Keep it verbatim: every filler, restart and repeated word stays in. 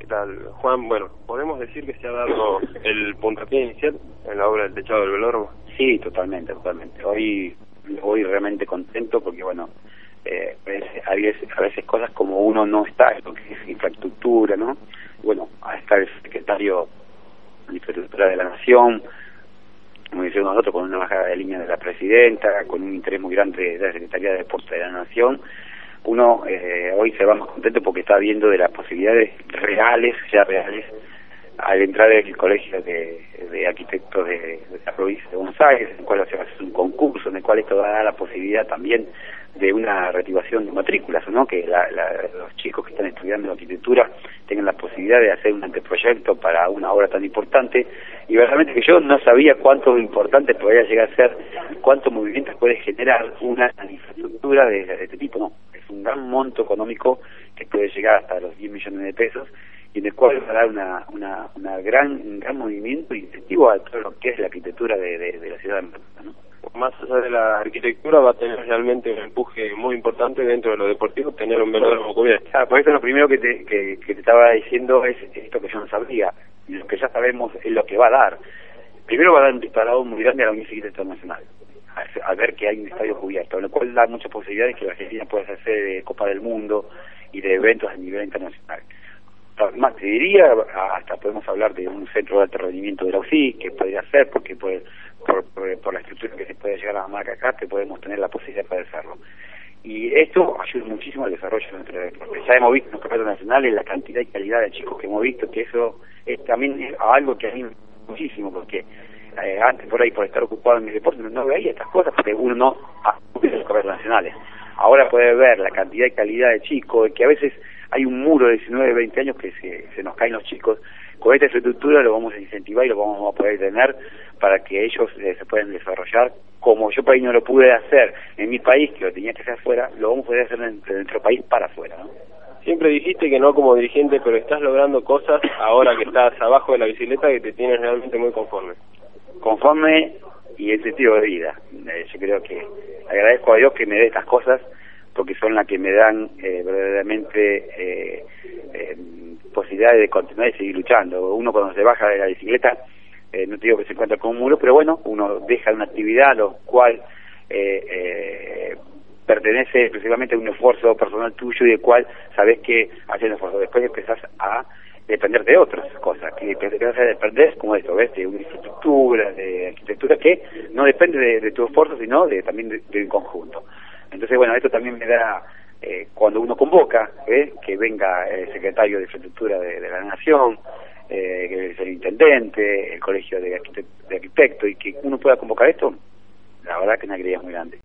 ¿Qué tal, Juan? Bueno, ¿podemos decir que se ha dado el puntapié inicial en la obra del techado del velódromo? Sí, totalmente, totalmente. Hoy hoy realmente contento porque, bueno, eh, a, veces, a veces cosas como uno no está en lo que es infraestructura, ¿no? Bueno, a estar el secretario de Infraestructura de la Nación, como decimos nosotros, con una bajada de línea de la presidenta, con un interés muy grande de la Secretaría de Deportes de la Nación. Uno eh, hoy se va más contento porque está viendo de las posibilidades reales, ya reales, al entrar en el colegio de, de arquitectos de, de la provincia de Buenos Aires, en el cual se va a hacer un concurso, en el cual esto va a dar la posibilidad también de una reactivación de matrículas, ¿no? Que la, la, los chicos que están estudiando arquitectura tengan la posibilidad de hacer un anteproyecto para una obra tan importante, y verdaderamente que yo no sabía cuánto importante podría llegar a ser, cuánto movimiento puede generar una infraestructura de, de este tipo. No, es un gran monto económico que puede llegar hasta los diez millones de pesos, y en el cual va a dar una, una, una gran, un gran movimiento y incentivo a todo lo que es la arquitectura de, de, de la ciudad de Mendoza, ¿no? Más allá de la arquitectura, va a tener realmente un empuje muy importante dentro de lo deportivo, tener un velódromo cubierto. Claro, por eso lo primero que te, que, que te estaba diciendo es esto que yo no sabía, y lo que ya sabemos es lo que va a dar. Primero va a dar un disparado muy grande a la Unión Ciclista Internacional, a, a ver que hay un estadio cubierto, lo cual da muchas posibilidades que la Argentina pueda hacer de Copa del Mundo y de eventos a nivel internacional. Más te diría, hasta podemos hablar de un centro de alto rendimiento de la U C I, que podría ser, porque por, por, por, por la estructura que se puede llegar a la marca acá, te podemos tener la posibilidad de hacerlo. Y esto ayuda muchísimo al desarrollo de nuestro deporte. Ya hemos visto en los campeonatos nacionales la cantidad y calidad de chicos que hemos visto, que eso es también es algo que a mí me gusta muchísimo, porque eh, antes por ahí, por estar ocupado en mi deporte, no veía estas cosas, porque uno no acude a los campeonatos nacionales. Ahora puede ver la cantidad y calidad de chicos, que a veces hay un muro de diecinueve, veinte años que se, se nos caen los chicos. Con esta infraestructura lo vamos a incentivar y lo vamos a poder tener para que ellos eh, se puedan desarrollar. Como yo país no lo pude hacer en mi país, que lo tenía que hacer afuera, lo vamos a poder hacer en, en nuestro país para afuera, ¿no? Siempre dijiste que no como dirigente, pero estás logrando cosas ahora que estás abajo de la bicicleta que te tienes realmente muy conforme. Conforme y el sentido de vida. Eh, yo creo que agradezco a Dios que me dé estas cosas, porque son las que me dan eh, verdaderamente eh, eh, posibilidades de continuar y seguir luchando. Uno cuando se baja de la bicicleta, eh, no te digo que se encuentra con un muro, pero bueno, uno deja una actividad a lo cual eh, eh, pertenece exclusivamente a un esfuerzo personal tuyo y del cual sabes que haces el esfuerzo. Después empezás a depender de otras cosas, que empezás a depender, como esto, ¿ves? De una infraestructura, de arquitectura, que no depende de, de tu esfuerzo, sino de, también de, de un conjunto. Entonces, bueno, esto también me da, eh, cuando uno convoca, ¿eh? que venga el secretario de Infraestructura de, de la Nación, eh, que es el intendente, el colegio de, arquitect de arquitectos, y que uno pueda convocar esto, la verdad que es una alegría muy grande.